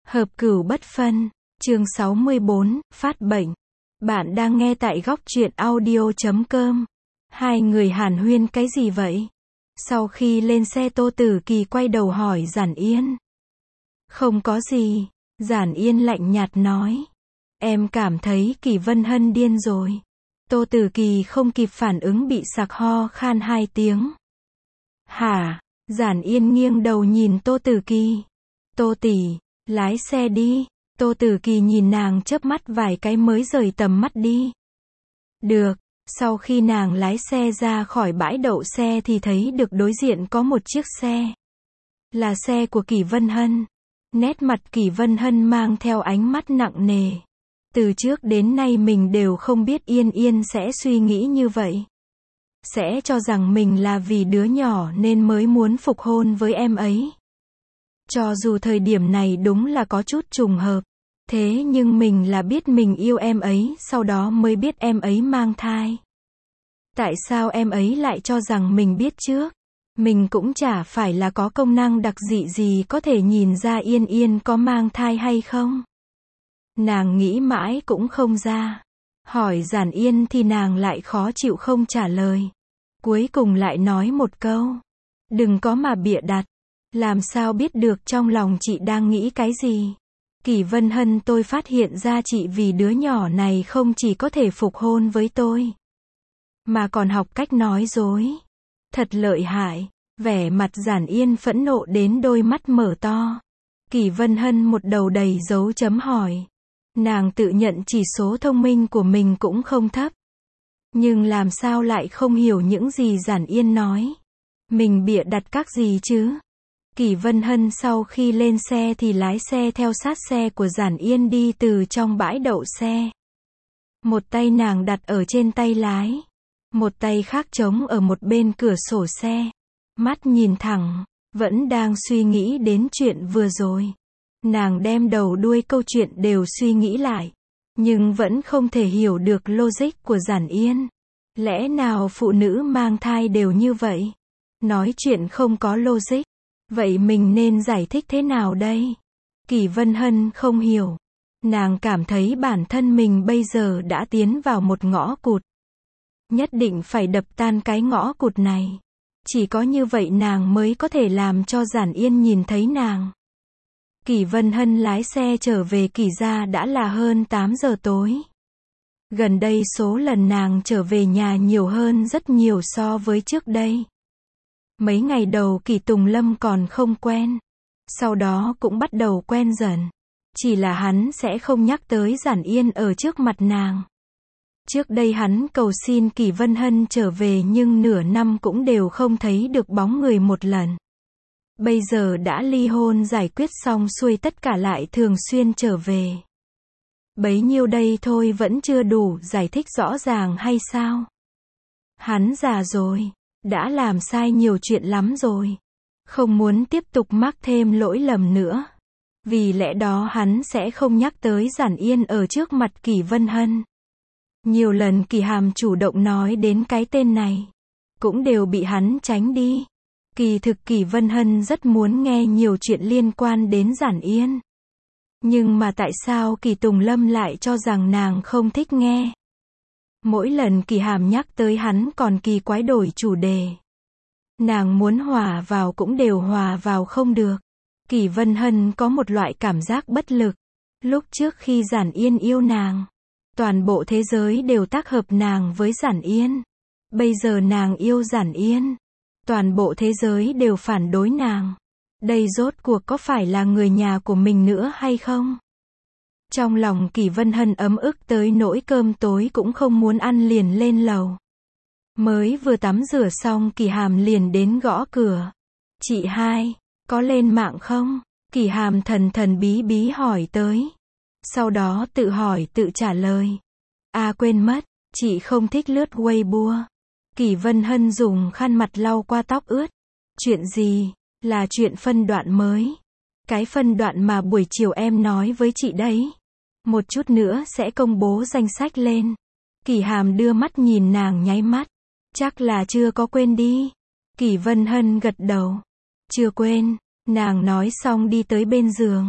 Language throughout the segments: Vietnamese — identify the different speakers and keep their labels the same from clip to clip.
Speaker 1: Hợp cửu bất phân. Chương 64, phát bệnh. Bạn đang nghe tại góc truyện audio.com. Hai người hàn huyên cái gì vậy? Sau khi lên xe Tô Tử Kỳ quay đầu hỏi Giản Yên. Không có gì. Giản Yên lạnh nhạt nói. Em cảm thấy Kỳ Vân Hân điên rồi. Tô Tử Kỳ không kịp phản ứng bị sặc ho khan 2 tiếng. Hả? Giản Yên nghiêng đầu nhìn Tô Tử Kỳ. Tô tỷ, lái xe đi. Tô Tử Kỳ nhìn nàng chớp mắt vài cái mới rời tầm mắt đi. Được. Sau khi nàng lái xe ra khỏi bãi đậu xe thì thấy được đối diện có một chiếc xe. Là xe của Kỳ Vân Hân. Nét mặt Kỳ Vân Hân mang theo ánh mắt nặng nề. Từ trước đến nay mình đều không biết Yên Yên sẽ suy nghĩ như vậy. Sẽ cho rằng mình là vì đứa nhỏ nên mới muốn phục hôn với em ấy. Cho dù thời điểm này đúng là có chút trùng hợp. Thế nhưng mình là biết mình yêu em ấy, sau đó mới biết em ấy mang thai. Tại sao em ấy lại cho rằng mình biết trước? Mình cũng chả phải là có công năng đặc dị gì có thể nhìn ra Yên Yên có mang thai hay không. Nàng nghĩ mãi cũng không ra. Hỏi Giản Yên thì nàng lại khó chịu không trả lời. Cuối cùng lại nói một câu. Đừng có mà bịa đặt. Làm sao biết được trong lòng chị đang nghĩ cái gì? Kỳ Vân Hân, tôi phát hiện ra chị vì đứa nhỏ này không chỉ có thể phục hôn với tôi, mà còn học cách nói dối. Thật lợi hại. Vẻ mặt Giản Yên phẫn nộ đến đôi mắt mở to. Kỳ Vân Hân một đầu đầy dấu chấm hỏi. Nàng tự nhận chỉ số thông minh của mình cũng không thấp. Nhưng làm sao lại không hiểu những gì Giản Yên nói? Mình bịa đặt các gì chứ? Kỳ Vân Hân sau khi lên xe thì lái xe theo sát xe của Giản Yên đi từ trong bãi đậu xe. Một tay nàng đặt ở trên tay lái. Một tay khác trống ở một bên cửa sổ xe. Mắt nhìn thẳng, vẫn đang suy nghĩ đến chuyện vừa rồi. Nàng đem đầu đuôi câu chuyện đều suy nghĩ lại. Nhưng vẫn không thể hiểu được logic của Giản Yên. Lẽ nào phụ nữ mang thai đều như vậy? Nói chuyện không có logic. Vậy mình nên giải thích thế nào đây? Kỳ Vân Hân không hiểu. Nàng cảm thấy bản thân mình bây giờ đã tiến vào một ngõ cụt. Nhất định phải đập tan cái ngõ cụt này. Chỉ có như vậy nàng mới có thể làm cho Giản Yên nhìn thấy nàng. Kỳ Vân Hân lái xe trở về Kỳ gia đã là hơn 8 giờ tối. Gần đây số lần nàng trở về nhà nhiều hơn rất nhiều so với trước đây. Mấy ngày đầu Kỳ Tùng Lâm còn không quen. Sau đó cũng bắt đầu quen dần. Chỉ là hắn sẽ không nhắc tới Giản Yên ở trước mặt nàng. Trước đây hắn cầu xin Kỳ Vân Hân trở về nhưng nửa năm cũng đều không thấy được bóng người một lần. Bây giờ đã ly hôn giải quyết xong xuôi tất cả lại thường xuyên trở về. Bấy nhiêu đây thôi vẫn chưa đủ giải thích rõ ràng hay sao? Hắn già rồi. Đã làm sai nhiều chuyện lắm rồi. Không muốn tiếp tục mắc thêm lỗi lầm nữa. Vì lẽ đó hắn sẽ không nhắc tới Giản Yên ở trước mặt Kỳ Vân Hân. Nhiều lần Kỳ Hàm chủ động nói đến cái tên này. Cũng đều bị hắn tránh đi. Kỳ thực Kỳ Vân Hân rất muốn nghe nhiều chuyện liên quan đến Giản Yên. Nhưng mà tại sao Kỳ Tùng Lâm lại cho rằng nàng không thích nghe? Mỗi lần Kỳ Hàm nhắc tới hắn còn kỳ quái đổi chủ đề. Nàng muốn hòa vào cũng đều hòa vào không được. Kỳ Vân Hân có một loại cảm giác bất lực. Lúc trước khi Giản Yên yêu nàng, toàn bộ thế giới đều tác hợp nàng với Giản Yên. Bây giờ nàng yêu Giản Yên, toàn bộ thế giới đều phản đối nàng. Đây rốt cuộc có phải là người nhà của mình nữa hay không? Trong lòng Kỳ Vân Hân ấm ức tới nỗi cơm tối cũng không muốn ăn liền lên lầu. Mới vừa tắm rửa xong Kỳ Hàm liền đến gõ cửa. Chị hai, có lên mạng không? Kỳ Hàm thần thần bí bí hỏi tới. Sau đó tự hỏi tự trả lời. À quên mất, chị không thích lướt Weibo. Kỳ Vân Hân dùng khăn mặt lau qua tóc ướt. Chuyện gì? Là chuyện phân đoạn mới. Cái phân đoạn mà buổi chiều em nói với chị đấy. Một chút nữa sẽ công bố danh sách lên. Kỳ Hàm đưa mắt nhìn nàng nháy mắt. Chắc là chưa có quên đi. Kỳ Vân Hân gật đầu. Chưa quên. Nàng nói xong đi tới bên giường.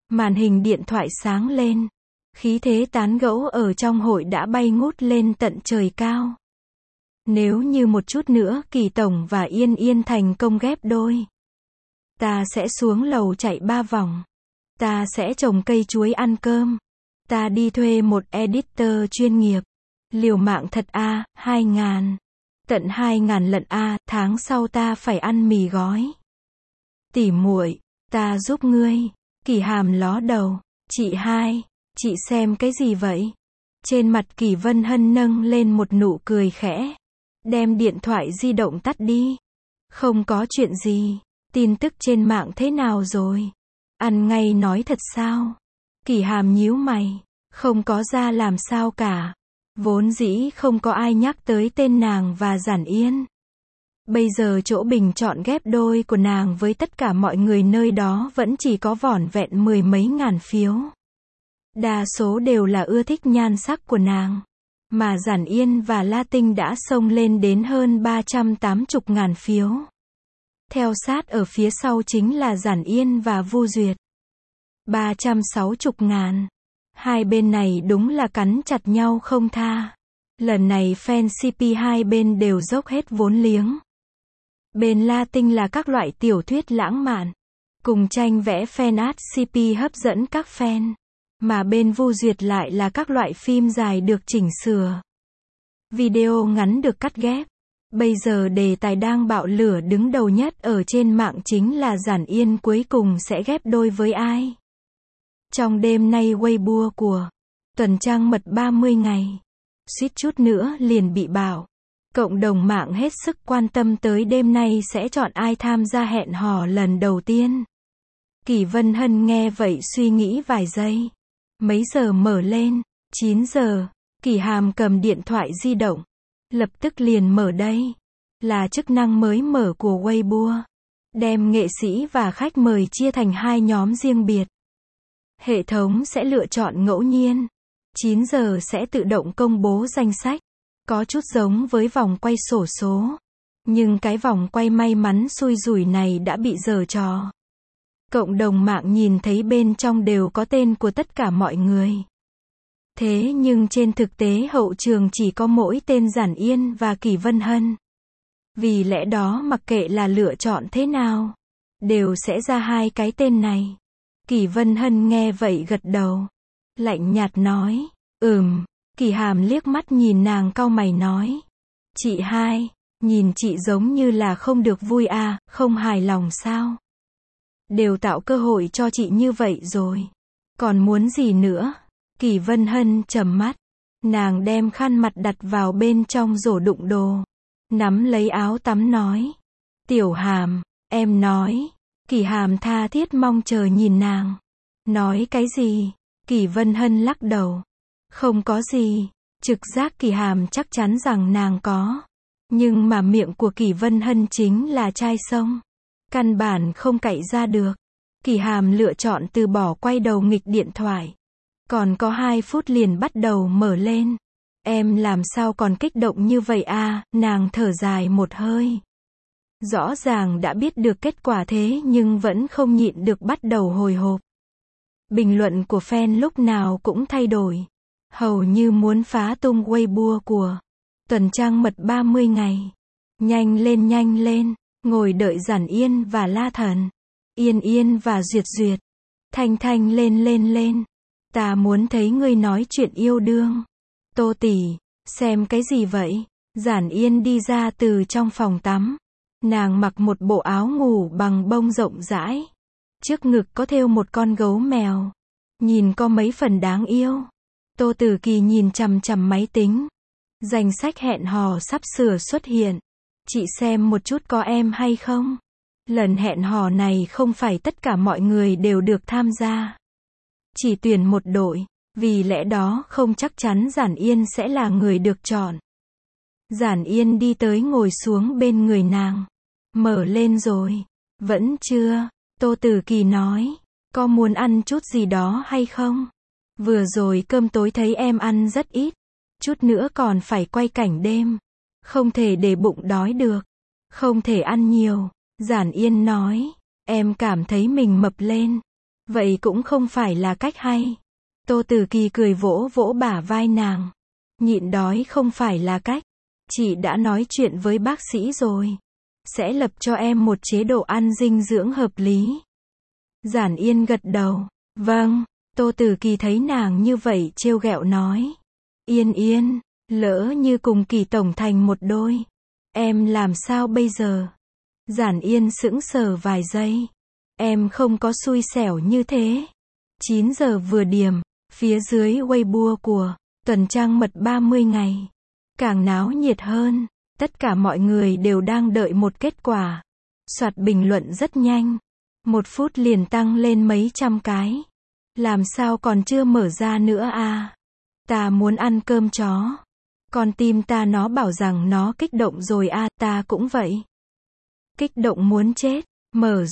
Speaker 1: Màn hình điện thoại sáng lên. Khí thế tán gẫu ở trong hội đã bay ngút lên tận trời cao. Nếu như một chút nữa Kỳ Tổng và Yên Yên thành công ghép đôi, ta sẽ xuống lầu chạy 3 vòng. Ta sẽ trồng cây chuối ăn cơm. Ta đi thuê một editor chuyên nghiệp. Liều mạng thật a, 2.000. Tận 2.000 lận a, tháng sau ta phải ăn mì gói. Tỉ muội, ta giúp ngươi. Kỳ Hàm ló đầu. Chị hai, chị xem cái gì vậy? Trên mặt Kỳ Vân Hân nâng lên một nụ cười khẽ. Đem điện thoại di động tắt đi. Không có chuyện gì. Tin tức trên mạng thế nào rồi? Ăn ngay nói thật sao? Kỳ Hàm nhíu mày. Không có ra làm sao cả. Vốn dĩ không có ai nhắc tới tên nàng và Giản Yên. Bây giờ chỗ bình chọn ghép đôi của nàng với tất cả mọi người nơi đó vẫn chỉ có vỏn vẹn 10 mấy ngàn phiếu. Đa số đều là ưa thích nhan sắc của nàng. Mà Giản Yên và La Tinh đã xông lên đến hơn 380.000 phiếu. Theo sát ở phía sau chính là Giản Yên và Vu Duyệt. 360.000. Hai bên này đúng là cắn chặt nhau không tha. Lần này fan CP hai bên đều dốc hết vốn liếng. Bên La Tinh là các loại tiểu thuyết lãng mạn, cùng tranh vẽ fan art CP hấp dẫn các fan. Mà bên Vu Duyệt lại là các loại phim dài được chỉnh sửa. Video ngắn được cắt ghép. Bây giờ đề tài đang bạo lửa đứng đầu nhất ở trên mạng chính là Giản Yên cuối cùng sẽ ghép đôi với ai. Trong đêm nay Weibo của Tuần Trăng Mật 30 ngày, suýt chút nữa liền bị bảo. Cộng đồng mạng hết sức quan tâm tới đêm nay sẽ chọn ai tham gia hẹn hò lần đầu tiên. Kỳ Vân Hân nghe vậy suy nghĩ vài giây. Mấy giờ mở lên? 9 giờ. Kỳ Hàm cầm điện thoại di động. Lập tức liền mở đây. Là chức năng mới mở của Weibo. Đem nghệ sĩ và khách mời chia thành hai nhóm riêng biệt. Hệ thống sẽ lựa chọn ngẫu nhiên. 9 giờ sẽ tự động công bố danh sách. Có chút giống với vòng quay xổ số. Nhưng cái vòng quay may mắn xui rủi này đã bị giở trò. Cộng đồng mạng nhìn thấy bên trong đều có tên của tất cả mọi người. Thế nhưng trên thực tế hậu trường chỉ có mỗi tên Giản Yên và Kỳ Vân Hân. Vì lẽ đó mặc kệ là lựa chọn thế nào, đều sẽ ra hai cái tên này. Kỳ Vân Hân nghe vậy gật đầu. Lạnh nhạt nói, Kỳ Hàm liếc mắt nhìn nàng cau mày nói. Chị hai, nhìn chị giống như là không được vui à, không hài lòng sao? Đều tạo cơ hội cho chị như vậy rồi. Còn muốn gì nữa? Kỳ Vân Hân trầm mắt. Nàng đem khăn mặt đặt vào bên trong rổ đựng đồ. Nắm lấy áo tắm nói. Tiểu Hàm, em nói. Kỳ Hàm tha thiết mong chờ nhìn nàng. Nói cái gì? Kỳ Vân Hân lắc đầu. Không có gì. Trực giác Kỳ Hàm chắc chắn rằng nàng có. Nhưng mà miệng của Kỳ Vân Hân chính là chai sông. Căn bản không cậy ra được. Kỳ Hàm lựa chọn từ bỏ quay đầu nghịch điện thoại. Còn có 2 phút liền bắt đầu mở lên. Em làm sao còn kích động như vậy à, nàng thở dài một hơi. Rõ ràng đã biết được kết quả thế nhưng vẫn không nhịn được bắt đầu hồi hộp. Bình luận của fan lúc nào cũng thay đổi. Hầu như muốn phá tung Weibo của Tuần Trăng Mật 30 ngày. Nhanh lên, ngồi đợi Giản Yên và La Thần. Yên Yên và Duyệt Duyệt. Thanh lên. Ta muốn thấy ngươi nói chuyện yêu đương. Tô tỷ, xem cái gì vậy? Giản Yên đi ra từ trong phòng tắm. Nàng mặc một bộ áo ngủ bằng bông rộng rãi. Trước ngực có thêu một con gấu mèo. Nhìn có mấy phần đáng yêu. Tô Tử Kỳ nhìn chằm chằm máy tính. Danh sách hẹn hò sắp sửa xuất hiện. Chị xem một chút có em hay không? Lần hẹn hò này không phải tất cả mọi người đều được tham gia. Chỉ tuyển một đội. Vì lẽ đó không chắc chắn Giản Yên sẽ là người được chọn. Giản Yên đi tới ngồi xuống bên người nàng. Mở lên rồi. Vẫn chưa. Tô Tử Kỳ nói. Có muốn ăn chút gì đó hay không? Vừa rồi cơm tối thấy em ăn rất ít. Chút nữa còn phải quay cảnh đêm. Không thể để bụng đói được. Không thể ăn nhiều. Giản Yên nói. Em cảm thấy mình mập lên. Vậy cũng không phải là cách hay. Tô Tử Kỳ cười vỗ vỗ bả vai nàng. Nhịn đói không phải là cách. Chị đã nói chuyện với bác sĩ rồi. Sẽ lập cho em một chế độ ăn dinh dưỡng hợp lý. Giản Yên gật đầu. Vâng. Tô Tử Kỳ thấy nàng như vậy trêu ghẹo nói. Yên Yên, lỡ như cùng Kỳ tổng thành một đôi. Em làm sao bây giờ? Giản Yên sững sờ vài giây. Em không có xui xẻo như thế. 9 giờ vừa điểm, phía dưới Weibo của tuần trăng mật 30 ngày. Càng náo nhiệt hơn. Tất cả mọi người đều đang đợi một kết quả. Soạt bình luận rất nhanh. 1 phút liền tăng lên mấy trăm cái. Làm sao còn chưa mở ra nữa à? Ta muốn ăn cơm chó. Con tim ta nó bảo rằng nó kích động rồi à, ta cũng vậy. Kích động muốn chết. Mở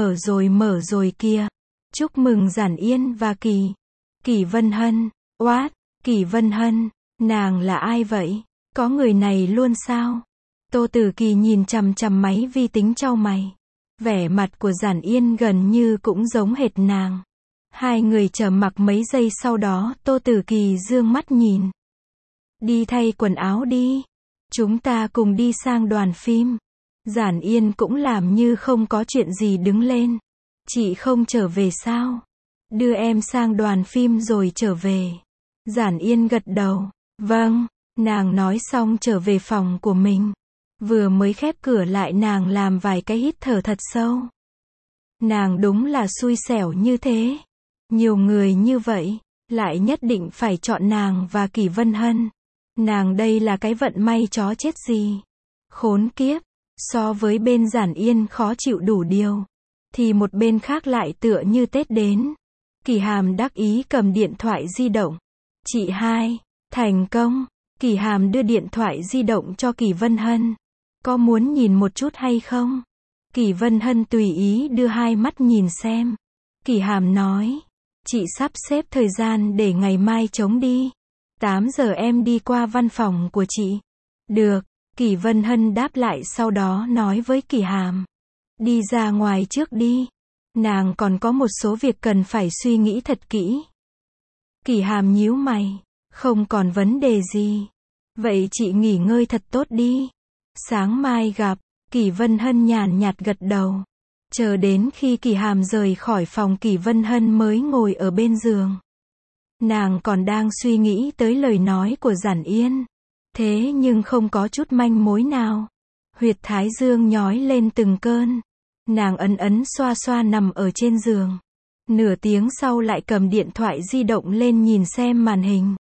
Speaker 1: rồi kia. Chúc mừng Giản Yên và Kỳ Vân Hân. What? Kỳ Vân Hân? Nàng là ai vậy? Có người này luôn sao? Tô Tử Kỳ nhìn chằm chằm máy vi tính chau mày. Vẻ mặt của Giản Yên gần như cũng giống hệt nàng. Hai người trầm mặc mấy giây sau đó Tô Tử Kỳ dương mắt nhìn. Đi thay quần áo đi. Chúng ta cùng đi sang đoàn phim. Giản Yên cũng làm như không có chuyện gì đứng lên. Chị không trở về sao? Đưa em sang đoàn phim rồi trở về. Giản Yên gật đầu. Vâng. Nàng nói xong trở về phòng của mình. Vừa mới khép cửa lại nàng làm vài cái hít thở thật sâu. Nàng đúng là xui xẻo như thế. Nhiều người như vậy, lại nhất định phải chọn nàng và Kỳ Vân Hân. Nàng đây là cái vận may chó chết gì. Khốn kiếp, so với bên Giản Yên khó chịu đủ điều. Thì một bên khác lại tựa như Tết đến. Kỳ Hàm đắc ý cầm điện thoại di động. Chị hai, thành công. Kỳ Hàm đưa điện thoại di động cho Kỳ Vân Hân. Có muốn nhìn một chút hay không? Kỳ Vân Hân tùy ý đưa hai mắt nhìn xem. Kỳ Hàm nói. Chị sắp xếp thời gian để ngày mai trống đi. 8 giờ em đi qua văn phòng của chị. Được. Kỳ Vân Hân đáp lại sau đó nói với Kỳ Hàm. Đi ra ngoài trước đi. Nàng còn có một số việc cần phải suy nghĩ thật kỹ. Kỳ Hàm nhíu mày. Không còn vấn đề gì. Vậy chị nghỉ ngơi thật tốt đi. Sáng mai gặp. Kỳ Vân Hân nhàn nhạt gật đầu. Chờ đến khi Kỳ Hàm rời khỏi phòng Kỳ Vân Hân mới ngồi ở bên giường. Nàng còn đang suy nghĩ tới lời nói của Giản Yên. Thế nhưng không có chút manh mối nào. Huyệt thái dương nhói lên từng cơn. Nàng ấn xoa xoa nằm ở trên giường. Nửa tiếng sau lại cầm điện thoại di động lên nhìn xem màn hình.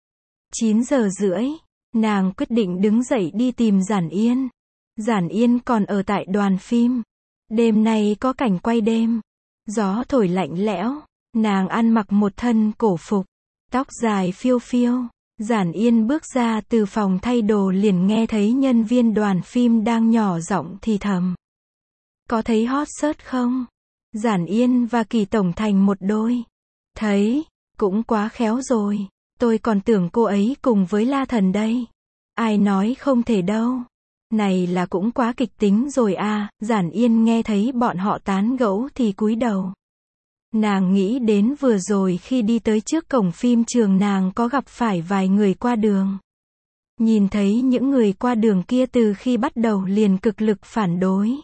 Speaker 1: 9 giờ rưỡi. Nàng quyết định đứng dậy đi tìm Giản Yên. Giản Yên còn ở tại đoàn phim. Đêm nay có cảnh quay đêm. Gió thổi lạnh lẽo. Nàng ăn mặc một thân cổ phục. Tóc dài phiêu phiêu. Giản Yên bước ra từ phòng thay đồ liền nghe thấy nhân viên đoàn phim đang nhỏ giọng thì thầm. Có thấy hot search không? Giản Yên và Kỳ tổng thành một đôi. Thấy, cũng quá khéo rồi. Tôi còn tưởng cô ấy cùng với La Thần đây. Ai nói không thể đâu. Này là cũng quá kịch tính rồi à. Giản Yên nghe thấy bọn họ tán gẫu thì cúi đầu. Nàng nghĩ đến vừa rồi khi đi tới trước cổng phim trường nàng có gặp phải vài người qua đường. Nhìn thấy những người qua đường kia từ khi bắt đầu liền cực lực phản đối.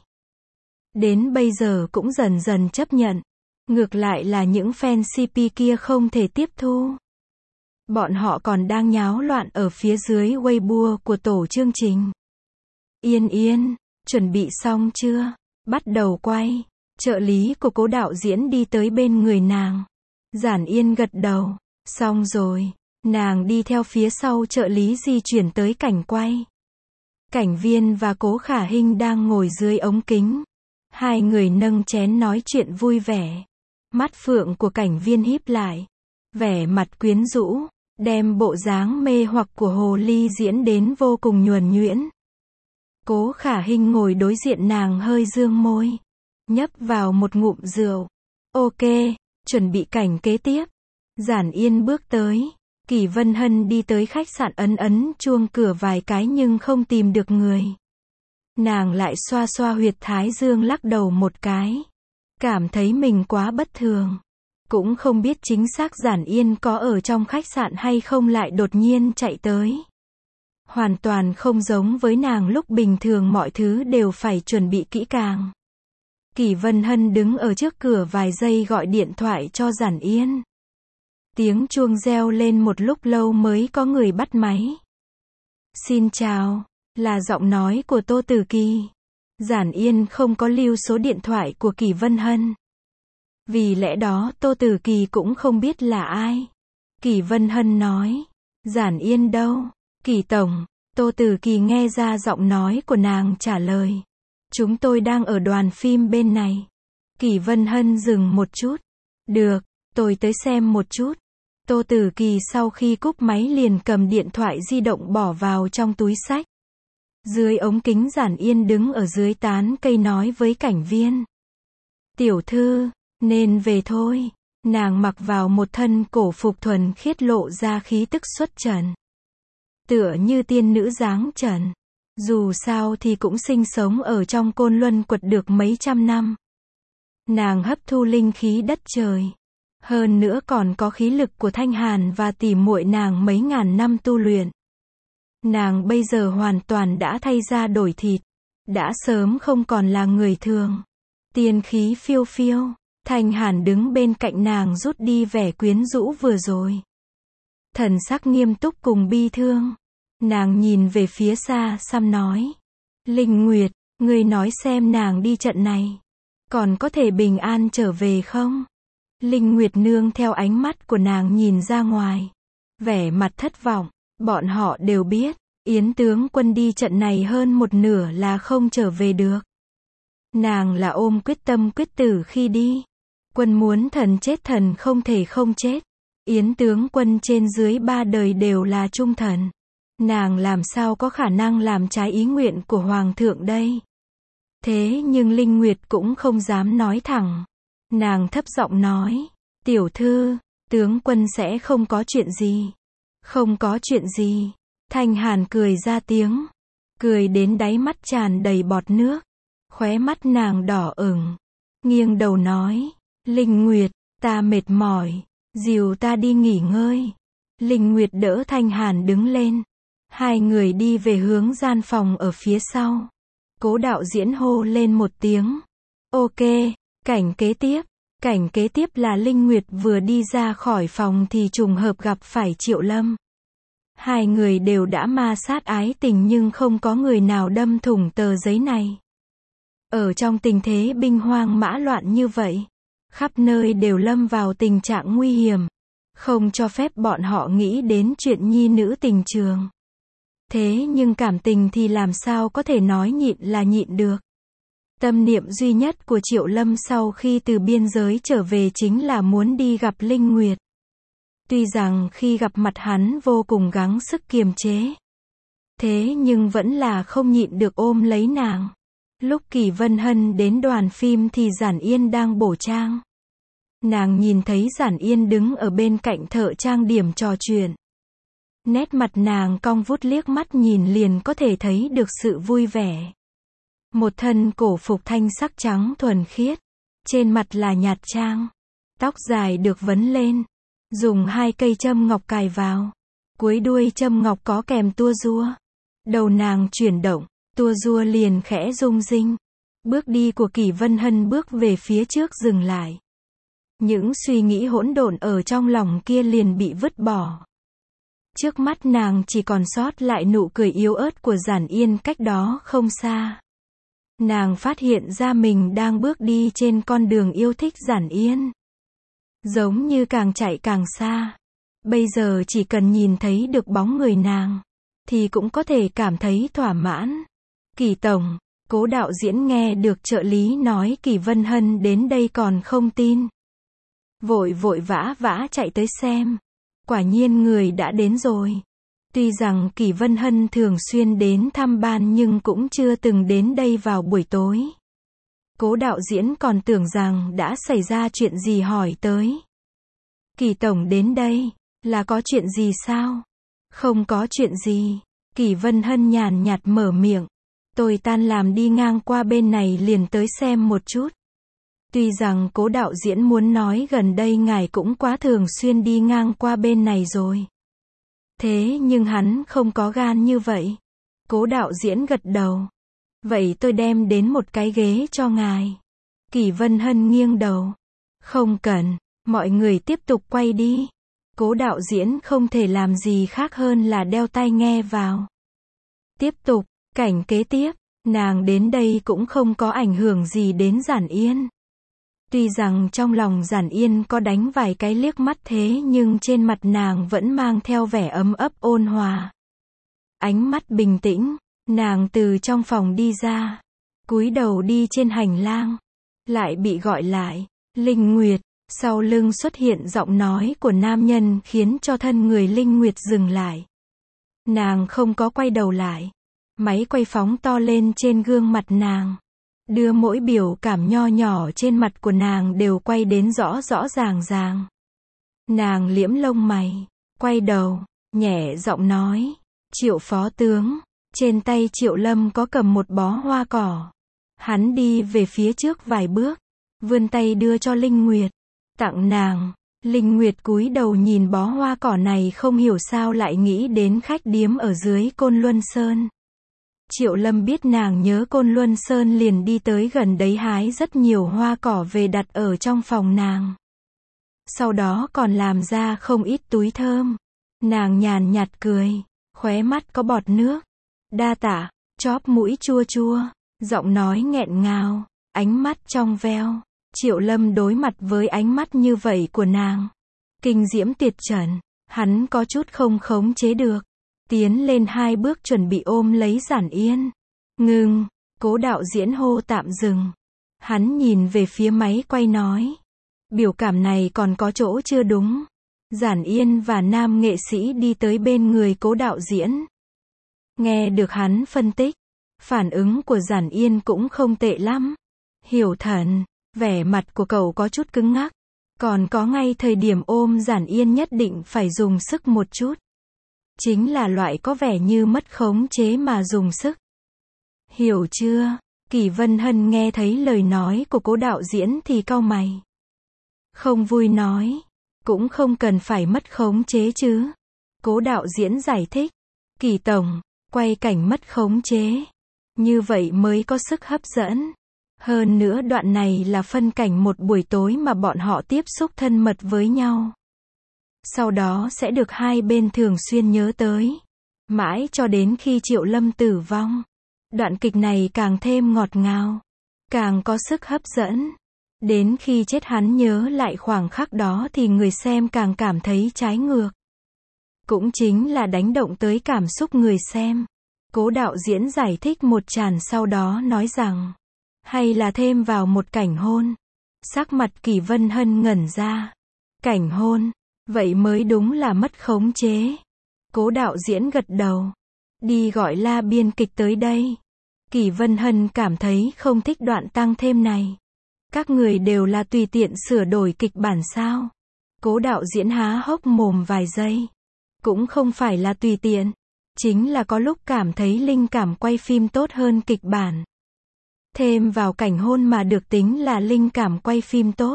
Speaker 1: Đến bây giờ cũng dần dần chấp nhận. Ngược lại là những fan CP kia không thể tiếp thu. Bọn họ còn đang nháo loạn ở phía dưới Weibo của tổ chương trình. Yên Yên, chuẩn bị xong chưa? Bắt đầu quay. Trợ lý của cố đạo diễn đi tới bên người nàng. Giản Yên gật đầu. Xong rồi. Nàng đi theo phía sau trợ lý di chuyển tới cảnh quay. Cảnh Viên và Cố Khả Hinh đang ngồi dưới ống kính. Hai người nâng chén nói chuyện vui vẻ. Mắt phượng của Cảnh Viên híp lại. Vẻ mặt quyến rũ. Đem bộ dáng mê hoặc của hồ ly diễn đến vô cùng nhuần nhuyễn. Cố Khả Hinh ngồi đối diện nàng hơi dương môi. Nhấp vào một ngụm rượu. Ok, chuẩn bị cảnh kế tiếp. Giản Yên bước tới. Kỳ Vân Hân đi tới khách sạn ấn chuông cửa vài cái nhưng không tìm được người. Nàng lại xoa xoa huyệt thái dương lắc đầu một cái. Cảm thấy mình quá bất thường. Cũng không biết chính xác Giản Yên có ở trong khách sạn hay không lại đột nhiên chạy tới. Hoàn toàn không giống với nàng lúc bình thường mọi thứ đều phải chuẩn bị kỹ càng. Kỷ Vân Hân đứng ở trước cửa vài giây gọi điện thoại cho Giản Yên. Tiếng chuông reo lên một lúc lâu mới có người bắt máy. Xin chào, là giọng nói của Tô Tử Kỳ. Giản Yên không có lưu số điện thoại của Kỷ Vân Hân. Vì lẽ đó Tô Tử Kỳ cũng không biết là ai. Kỷ Vân Hân nói, Giản Yên đâu? Kỷ tổng. Tô Tử Kỳ nghe ra giọng nói của nàng trả lời. Chúng tôi đang ở đoàn phim bên này. Kỷ Vân Hân dừng một chút. Được, tôi tới xem một chút. Tô Tử Kỳ sau khi cúp máy liền cầm điện thoại di động bỏ vào trong túi xách. Dưới ống kính Giản Yên đứng ở dưới tán cây nói với cảnh viên. Tiểu thư, nên về thôi. Nàng mặc vào một thân cổ phục thuần khiết lộ ra khí tức xuất trần. Tựa như tiên nữ dáng trần. Dù sao thì cũng sinh sống ở trong Côn Luân Quật được mấy trăm năm. Nàng hấp thu linh khí đất trời. Hơn nữa còn có khí lực của Thanh Hàn và tỉ muội nàng mấy ngàn năm tu luyện. Nàng bây giờ hoàn toàn đã thay da đổi thịt. Đã sớm không còn là người thường. Tiên khí phiêu phiêu. Thanh Hàn đứng bên cạnh nàng rút đi vẻ quyến rũ vừa rồi. Thần sắc nghiêm túc cùng bi thương. Nàng nhìn về phía xa xăm nói. Linh Nguyệt, ngươi nói xem nàng đi trận này. Còn có thể bình an trở về không? Linh Nguyệt nương theo ánh mắt của nàng nhìn ra ngoài. Vẻ mặt thất vọng. Bọn họ đều biết. Yến tướng quân đi trận này hơn một nửa là không trở về được. Nàng là ôm quyết tâm quyết tử khi đi. Quân muốn thần chết thần không thể không chết. Yến tướng quân trên dưới ba đời đều là trung thần. Nàng làm sao có khả năng làm trái ý nguyện của Hoàng thượng đây? Thế nhưng Linh Nguyệt cũng không dám nói thẳng. Nàng thấp giọng nói. Tiểu thư, tướng quân sẽ không có chuyện gì. Không có chuyện gì. Thanh Hàn cười ra tiếng. Cười đến đáy mắt tràn đầy bọt nước. Khóe mắt nàng đỏ ửng. Nghiêng đầu nói. Linh Nguyệt, ta mệt mỏi. Dìu ta đi nghỉ ngơi. Linh Nguyệt đỡ Thanh Hàn đứng lên. Hai người đi về hướng gian phòng ở phía sau. Cố đạo diễn hô lên một tiếng. Ok, cảnh kế tiếp. Cảnh kế tiếp là Linh Nguyệt vừa đi ra khỏi phòng thì trùng hợp gặp phải Triệu Lâm. Hai người đều đã ma sát ái tình nhưng không có người nào đâm thủng tờ giấy này. Ở trong tình thế binh hoang mã loạn như vậy, khắp nơi đều lâm vào tình trạng nguy hiểm, không cho phép bọn họ nghĩ đến chuyện nhi nữ tình trường. Thế nhưng cảm tình thì làm sao có thể nói nhịn là nhịn được. Tâm niệm duy nhất của Triệu Lâm sau khi từ biên giới trở về chính là muốn đi gặp Linh Nguyệt. Tuy rằng khi gặp mặt hắn vô cùng gắng sức kiềm chế. Thế nhưng vẫn là không nhịn được ôm lấy nàng. Lúc Kỷ Vân Hân đến đoàn phim thì Giản Yên đang bổ trang. Nàng nhìn thấy Giản Yên đứng ở bên cạnh thợ trang điểm trò chuyện. Nét mặt nàng cong vút liếc mắt nhìn liền có thể thấy được sự vui vẻ. Một thân cổ phục thanh sắc trắng thuần khiết. Trên mặt là nhạt trang. Tóc dài được vấn lên. Dùng hai cây châm ngọc cài vào. Cuối đuôi châm ngọc có kèm tua rua. Đầu nàng chuyển động. Tua rua liền khẽ rung rinh. Bước đi của Kỷ Vân Hân bước về phía trước dừng lại. Những suy nghĩ hỗn độn ở trong lòng kia liền bị vứt bỏ. Trước mắt nàng chỉ còn sót lại nụ cười yếu ớt của Giản Yên cách đó không xa. Nàng phát hiện ra mình đang bước đi trên con đường yêu thích Giản Yên. Giống như càng chạy càng xa. Bây giờ chỉ cần nhìn thấy được bóng người nàng, thì cũng có thể cảm thấy thỏa mãn. Kỷ tổng, Cố đạo diễn nghe được trợ lý nói Kỷ Vân Hân đến đây còn không tin. Vội vã chạy tới xem. Quả nhiên người đã đến rồi. Tuy rằng Kỷ Vân Hân thường xuyên đến thăm ban nhưng cũng chưa từng đến đây vào buổi tối. Cố đạo diễn còn tưởng rằng đã xảy ra chuyện gì hỏi tới. Kỷ tổng đến đây, là có chuyện gì sao? Không có chuyện gì. Kỷ Vân Hân nhàn nhạt mở miệng. Tôi tan làm đi ngang qua bên này liền tới xem một chút. Tuy rằng Cố đạo diễn muốn nói gần đây ngài cũng quá thường xuyên đi ngang qua bên này rồi. Thế nhưng hắn không có gan như vậy. Cố đạo diễn gật đầu. Vậy tôi đem đến một cái ghế cho ngài. Kỷ Vân Hân nghiêng đầu. Không cần, mọi người tiếp tục quay đi. Cố đạo diễn không thể làm gì khác hơn là đeo tai nghe vào. Tiếp tục, cảnh kế tiếp, nàng đến đây cũng không có ảnh hưởng gì đến Giản Yên. Tuy rằng trong lòng Giản Yên có đánh vài cái liếc mắt thế nhưng trên mặt nàng vẫn mang theo vẻ ấm ấp ôn hòa. Ánh mắt bình tĩnh, nàng từ trong phòng đi ra, cúi đầu đi trên hành lang, lại bị gọi lại. Linh Nguyệt, sau lưng xuất hiện giọng nói của nam nhân khiến cho thân người Linh Nguyệt dừng lại. Nàng không có quay đầu lại. Máy quay phóng to lên trên gương mặt nàng. Đưa mỗi biểu cảm nho nhỏ trên mặt của nàng đều quay đến rõ rõ ràng ràng. Nàng liễm lông mày, quay đầu, nhẹ giọng nói. Triệu phó tướng, trên tay Triệu Lâm có cầm một bó hoa cỏ. Hắn đi về phía trước vài bước, vươn tay đưa cho Linh Nguyệt. Tặng nàng. Linh Nguyệt cúi đầu nhìn bó hoa cỏ này không hiểu sao lại nghĩ đến khách điếm ở dưới Côn Luân Sơn. Triệu Lâm biết nàng nhớ Côn Luân Sơn liền đi tới gần đấy hái rất nhiều hoa cỏ về đặt ở trong phòng nàng. Sau đó còn làm ra không ít túi thơm. Nàng nhàn nhạt cười, khóe mắt có bọt nước. Đa tạ, chóp mũi chua chua, giọng nói nghẹn ngào, ánh mắt trong veo. Triệu Lâm đối mặt với ánh mắt như vậy của nàng. Kinh diễm tuyệt trần, hắn có chút không khống chế được. Tiến lên 2 bước chuẩn bị ôm lấy Giản Yên. Ngừng, Cố đạo diễn hô tạm dừng. Hắn nhìn về phía máy quay nói. Biểu cảm này còn có chỗ chưa đúng. Giản Yên và nam nghệ sĩ đi tới bên người Cố đạo diễn. Nghe được hắn phân tích. Phản ứng của Giản Yên cũng không tệ lắm. Hiểu Thần, vẻ mặt của cậu có chút cứng ngắc. Còn có ngay thời điểm ôm Giản Yên nhất định phải dùng sức một chút. Chính là loại có vẻ như mất khống chế mà dùng sức. Hiểu chưa? Kỷ Vân Hân nghe thấy lời nói của Cố đạo diễn thì cau mày. Không vui nói. Cũng không cần phải mất khống chế chứ. Cố đạo diễn giải thích. Kỷ tổng, quay cảnh mất khống chế. Như vậy mới có sức hấp dẫn. Hơn nữa đoạn này là phân cảnh một buổi tối mà bọn họ tiếp xúc thân mật với nhau. Sau đó sẽ được hai bên thường xuyên nhớ tới. Mãi cho đến khi Triệu Lâm tử vong. Đoạn kịch này càng thêm ngọt ngào. Càng có sức hấp dẫn. Đến khi chết hắn nhớ lại khoảnh khắc đó thì người xem càng cảm thấy trái ngược. Cũng chính là đánh động tới cảm xúc người xem. Cố đạo diễn giải thích một tràng sau đó nói rằng. Hay là thêm vào một cảnh hôn. Sắc mặt Kỷ Vân Hân ngẩn ra. Cảnh hôn. Vậy mới đúng là mất khống chế. Cố đạo diễn gật đầu. Đi gọi la biên kịch tới đây. Kỷ Vân Hân cảm thấy không thích đoạn tăng thêm này. Các người đều là tùy tiện sửa đổi kịch bản sao? Cố đạo diễn há hốc mồm vài giây. Cũng không phải là tùy tiện. Chính là có lúc cảm thấy linh cảm quay phim tốt hơn kịch bản. Thêm vào cảnh hôn mà được tính là linh cảm quay phim tốt.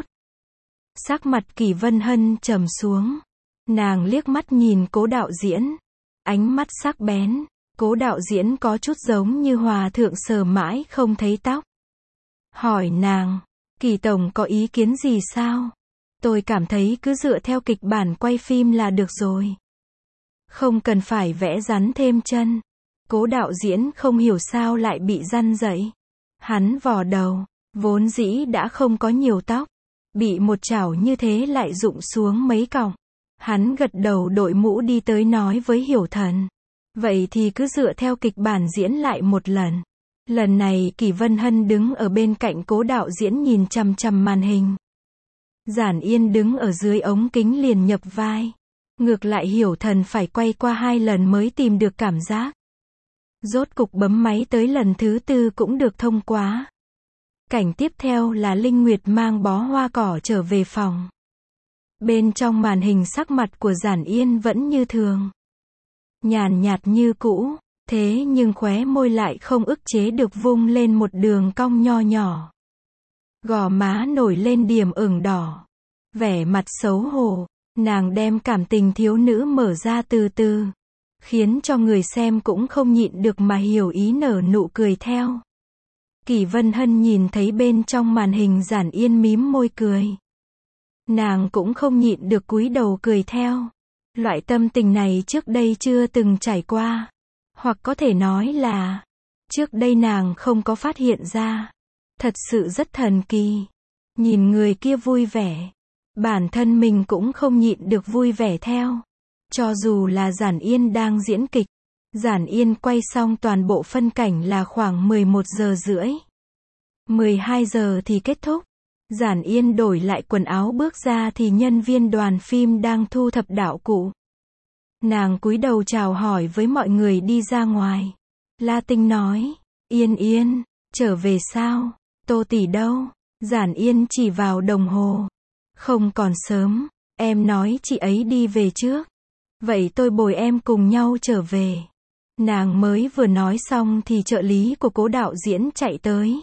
Speaker 1: Sắc mặt Kỷ Vân Hân trầm xuống. Nàng liếc mắt nhìn Cố đạo diễn. Ánh mắt sắc bén. Cố đạo diễn có chút giống như hòa thượng sờ mãi không thấy tóc. Hỏi nàng. Kỷ tổng có ý kiến gì sao? Tôi cảm thấy cứ dựa theo kịch bản quay phim là được rồi. Không cần phải vẽ rắn thêm chân. Cố đạo diễn không hiểu sao lại bị răn dậy. Hắn vò đầu. Vốn dĩ đã không có nhiều tóc. Bị một chảo như thế lại rụng xuống mấy cọng. Hắn gật đầu đội mũ đi tới nói với Hiểu Thần. Vậy thì cứ dựa theo kịch bản diễn lại một lần. Lần này Kỷ Vân Hân đứng ở bên cạnh Cố đạo diễn nhìn chằm chằm màn hình. Giản Yên đứng ở dưới ống kính liền nhập vai. Ngược lại Hiểu Thần phải quay qua 2 lần mới tìm được cảm giác. Rốt cục bấm máy tới lần thứ 4 cũng được thông qua. Cảnh tiếp theo là Linh Nguyệt mang bó hoa cỏ trở về phòng. Bên trong màn hình sắc mặt của Giản Yên vẫn như thường. Nhàn nhạt như cũ, thế nhưng khóe môi lại không ức chế được vung lên một đường cong nho nhỏ. Gò má nổi lên điểm ửng đỏ. Vẻ mặt xấu hổ, nàng đem cảm tình thiếu nữ mở ra từ từ, khiến cho người xem cũng không nhịn được mà hiểu ý nở nụ cười theo. Kỷ Vân Hân nhìn thấy bên trong màn hình Giản Yên mím môi cười. Nàng cũng không nhịn được cúi đầu cười theo. Loại tâm tình này trước đây chưa từng trải qua. Hoặc có thể nói là, trước đây nàng không có phát hiện ra. Thật sự rất thần kỳ. Nhìn người kia vui vẻ, bản thân mình cũng không nhịn được vui vẻ theo. Cho dù là Giản Yên đang diễn kịch, Giản Yên quay xong toàn bộ phân cảnh là khoảng 11 giờ rưỡi. 12 giờ thì kết thúc. Giản Yên đổi lại quần áo bước ra thì nhân viên đoàn phim đang thu thập đạo cụ. Nàng cúi đầu chào hỏi với mọi người đi ra ngoài. La Tinh nói, Yên Yên, trở về sao? Tô tỷ đâu? Giản Yên chỉ vào đồng hồ. Không còn sớm, em nói chị ấy đi về trước. Vậy tôi bồi em cùng nhau trở về. Nàng mới vừa nói xong thì trợ lý của cố đạo diễn chạy tới.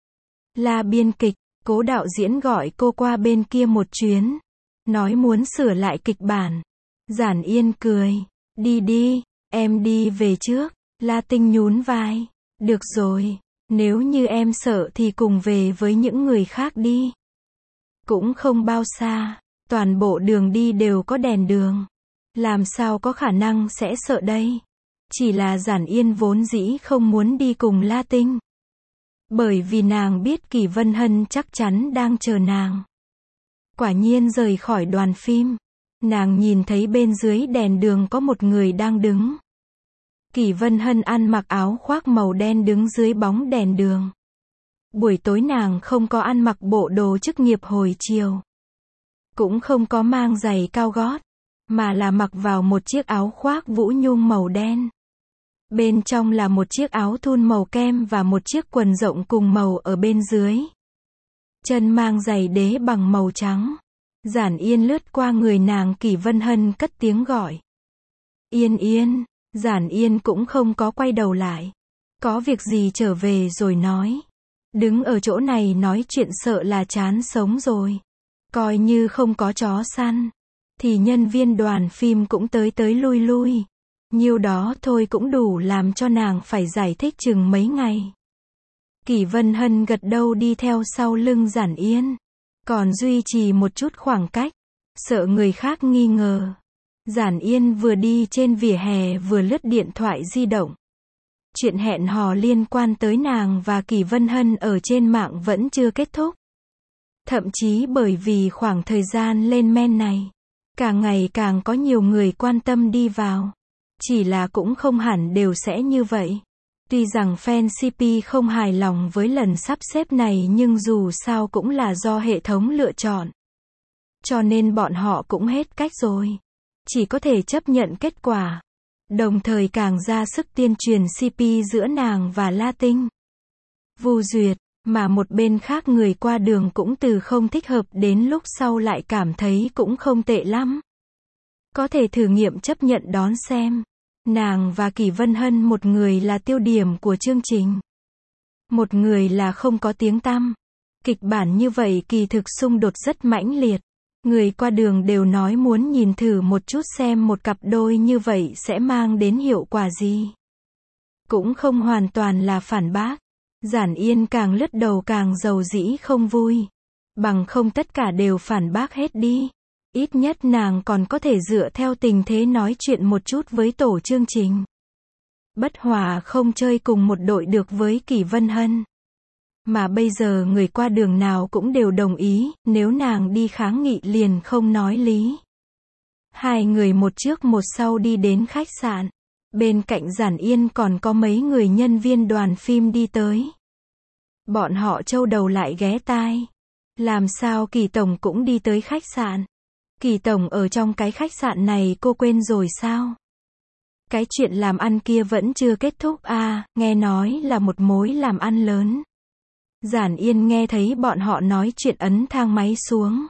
Speaker 1: La biên kịch, cố đạo diễn gọi cô qua bên kia một chuyến. Nói muốn sửa lại kịch bản. Giản Yên cười. Đi đi, em đi về trước. La Tinh nhún vai. Được rồi, nếu như em sợ thì cùng về với những người khác đi. Cũng không bao xa, toàn bộ đường đi đều có đèn đường. Làm sao có khả năng sẽ sợ đây? Chỉ là Giản Yên vốn dĩ không muốn đi cùng La Tinh. Bởi vì nàng biết Kỷ Vân Hân chắc chắn đang chờ nàng. Quả nhiên rời khỏi đoàn phim, nàng nhìn thấy bên dưới đèn đường có một người đang đứng. Kỷ Vân Hân ăn mặc áo khoác màu đen đứng dưới bóng đèn đường. Buổi tối nàng không có ăn mặc bộ đồ chức nghiệp hồi chiều. Cũng không có mang giày cao gót, mà là mặc vào một chiếc áo khoác vũ nhung màu đen. Bên trong là một chiếc áo thun màu kem và một chiếc quần rộng cùng màu ở bên dưới. Chân mang giày đế bằng màu trắng. Giản Yên lướt qua người nàng, Kỷ Vân Hân cất tiếng gọi. Yên Yên. Giản Yên cũng không có quay đầu lại. Có việc gì trở về rồi nói. Đứng ở chỗ này nói chuyện sợ là chán sống rồi. Coi như không có chó săn, thì nhân viên đoàn phim cũng tới tới lui lui. Nhiêu đó thôi cũng đủ làm cho nàng phải giải thích chừng mấy ngày. Kỷ Vân Hân gật đầu đi theo sau lưng Giản Yên. Còn duy trì một chút khoảng cách. Sợ người khác nghi ngờ. Giản Yên vừa đi trên vỉa hè vừa lướt điện thoại di động. Chuyện hẹn hò liên quan tới nàng và Kỷ Vân Hân ở trên mạng vẫn chưa kết thúc. Thậm chí bởi vì khoảng thời gian lên men này, càng ngày càng có nhiều người quan tâm đi vào. Chỉ là cũng không hẳn đều sẽ như vậy. Tuy rằng fan CP không hài lòng với lần sắp xếp này nhưng dù sao cũng là do hệ thống lựa chọn. Cho nên bọn họ cũng hết cách rồi. Chỉ có thể chấp nhận kết quả. Đồng thời càng ra sức tuyên truyền CP giữa nàng và La Tinh. Vu duyệt, mà một bên khác người qua đường cũng từ không thích hợp đến lúc sau lại cảm thấy cũng không tệ lắm. Có thể thử nghiệm chấp nhận đón xem. Nàng và Kỷ Vân Hân một người là tiêu điểm của chương trình. Một người là không có tiếng tăm. Kịch bản như vậy kỳ thực xung đột rất mãnh liệt. Người qua đường đều nói muốn nhìn thử một chút xem một cặp đôi như vậy sẽ mang đến hiệu quả gì. Cũng không hoàn toàn là phản bác. Giản Yên càng lướt đầu càng giàu dĩ không vui. Bằng không tất cả đều phản bác hết đi. Ít nhất nàng còn có thể dựa theo tình thế nói chuyện một chút với tổ chương trình. Bất hòa không chơi cùng một đội được với Kỷ Vân Hân. Mà bây giờ người qua đường nào cũng đều đồng ý, nếu nàng đi kháng nghị liền không nói lý. Hai người một trước một sau đi đến khách sạn. Bên cạnh Giản Yên còn có mấy người nhân viên đoàn phim đi tới. Bọn họ trâu đầu lại ghé tai. Làm sao Kỷ tổng cũng đi tới khách sạn? Kỷ tổng ở trong cái khách sạn này cô quên rồi sao? Cái chuyện làm ăn kia vẫn chưa kết thúc à, nghe nói là một mối làm ăn lớn. Giản Yên nghe thấy bọn họ nói chuyện ấn thang máy xuống.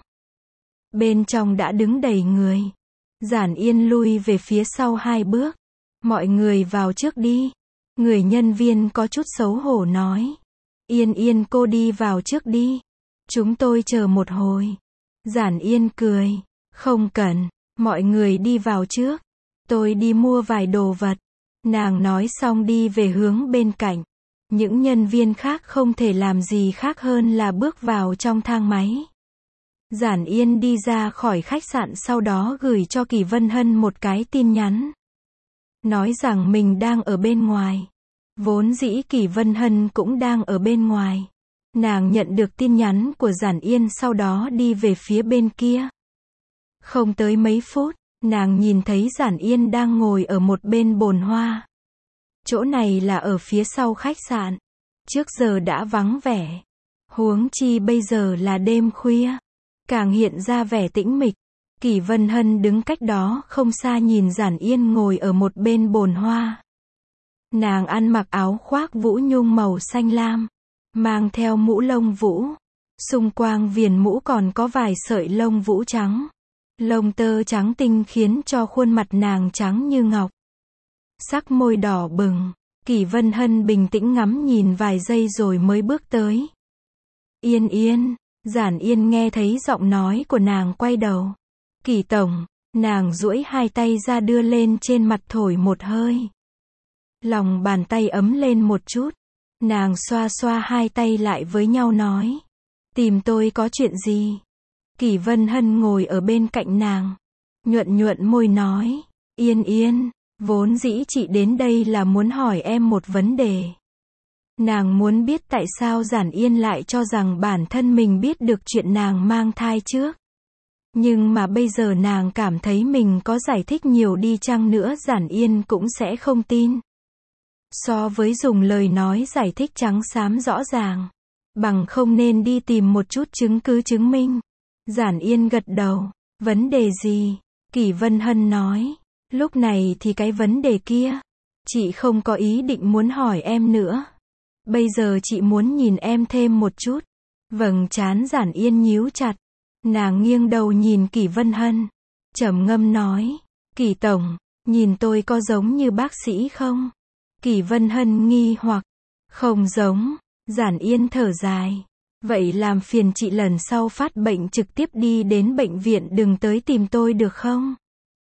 Speaker 1: Bên trong đã đứng đầy người. Giản Yên lui về phía sau 2 bước. Mọi người vào trước đi. Người nhân viên có chút xấu hổ nói. Yên Yên cô đi vào trước đi. Chúng tôi chờ một hồi. Giản Yên cười. Không cần, mọi người đi vào trước. Tôi đi mua vài đồ vật. Nàng nói xong đi về hướng bên cạnh. Những nhân viên khác không thể làm gì khác hơn là bước vào trong thang máy. Giản Yên đi ra khỏi khách sạn sau đó gửi cho Kỳ Vân Hân một cái tin nhắn. Nói rằng mình đang ở bên ngoài. Vốn dĩ Kỳ Vân Hân cũng đang ở bên ngoài. Nàng nhận được tin nhắn của Giản Yên sau đó đi về phía bên kia. Không tới mấy phút, nàng nhìn thấy Giản Yên đang ngồi ở một bên bồn hoa. Chỗ này là ở phía sau khách sạn. Trước giờ đã vắng vẻ. Huống chi bây giờ là đêm khuya. Càng hiện ra vẻ tĩnh mịch. Kỳ Vân Hân đứng cách đó không xa nhìn Giản Yên ngồi ở một bên bồn hoa. Nàng ăn mặc áo khoác vũ nhung màu xanh lam. Mang theo mũ lông vũ. Xung quanh viền mũ còn có vài sợi lông vũ trắng. Lông tơ trắng tinh khiến cho khuôn mặt nàng trắng như ngọc. Sắc môi đỏ bừng. Kỳ Vân Hân bình tĩnh ngắm nhìn vài giây rồi mới bước tới. Yên Yên. Giản Yên nghe thấy giọng nói của nàng quay đầu. Kỳ tổng. Nàng duỗi hai tay ra đưa lên trên mặt thổi một hơi. Lòng bàn tay ấm lên một chút. Nàng xoa xoa hai tay lại với nhau nói. Tìm tôi có chuyện gì? Kỳ Vân Hân ngồi ở bên cạnh nàng. Nhuận nhuận môi nói. Yên Yên. Vốn dĩ chị đến đây là muốn hỏi em một vấn đề. Nàng muốn biết tại sao Giản Yên lại cho rằng bản thân mình biết được chuyện nàng mang thai trước. Nhưng mà bây giờ nàng cảm thấy mình có giải thích nhiều đi chăng nữa Giản Yên cũng sẽ không tin. So với dùng lời nói giải thích trắng xám rõ ràng. Bằng không nên đi tìm một chút chứng cứ chứng minh. Giản Yên gật đầu. Vấn đề gì? Kỳ Vân Hân nói. Lúc này thì cái vấn đề kia. Chị không có ý định muốn hỏi em nữa. Bây giờ chị muốn nhìn em thêm một chút. Vầng trán Giản Yên nhíu chặt. Nàng nghiêng đầu nhìn Kỳ Vân Hân. Trầm ngâm nói. Kỳ tổng, nhìn tôi có giống như bác sĩ không? Kỳ Vân Hân nghi hoặc. Không giống. Giản Yên thở dài. Vậy làm phiền chị lần sau phát bệnh trực tiếp đi đến bệnh viện đừng tới tìm tôi được không?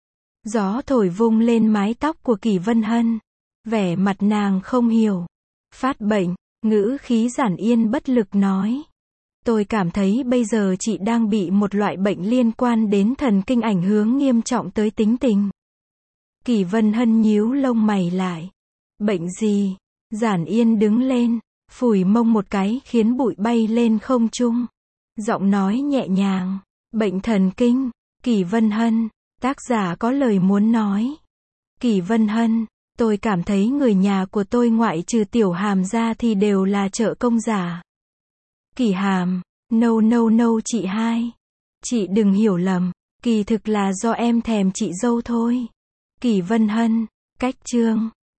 Speaker 1: Gió thổi vung lên mái tóc của Kỳ Vân Hân. Vẻ mặt nàng không hiểu. Phát bệnh, ngữ khí Giản Yên bất lực nói. Tôi cảm thấy bây giờ chị đang bị một loại bệnh liên quan đến thần kinh ảnh hưởng nghiêm trọng tới tính tình. Kỳ Vân Hân nhíu lông mày lại. Bệnh gì? Giản Yên đứng lên, phủi mông một cái khiến bụi bay lên không trung. Giọng nói nhẹ nhàng. Bệnh thần kinh. Kỳ Vân Hân. Tác giả có lời muốn nói. Kỳ Vân Hân. Tôi cảm thấy người nhà của tôi ngoại trừ Tiểu Hàm ra thì đều là trợ công giả. Kỳ Hàm. No chị hai. Chị đừng hiểu lầm. Kỳ thực là do em thèm chị dâu thôi. Kỳ Vân Hân. Cách chương.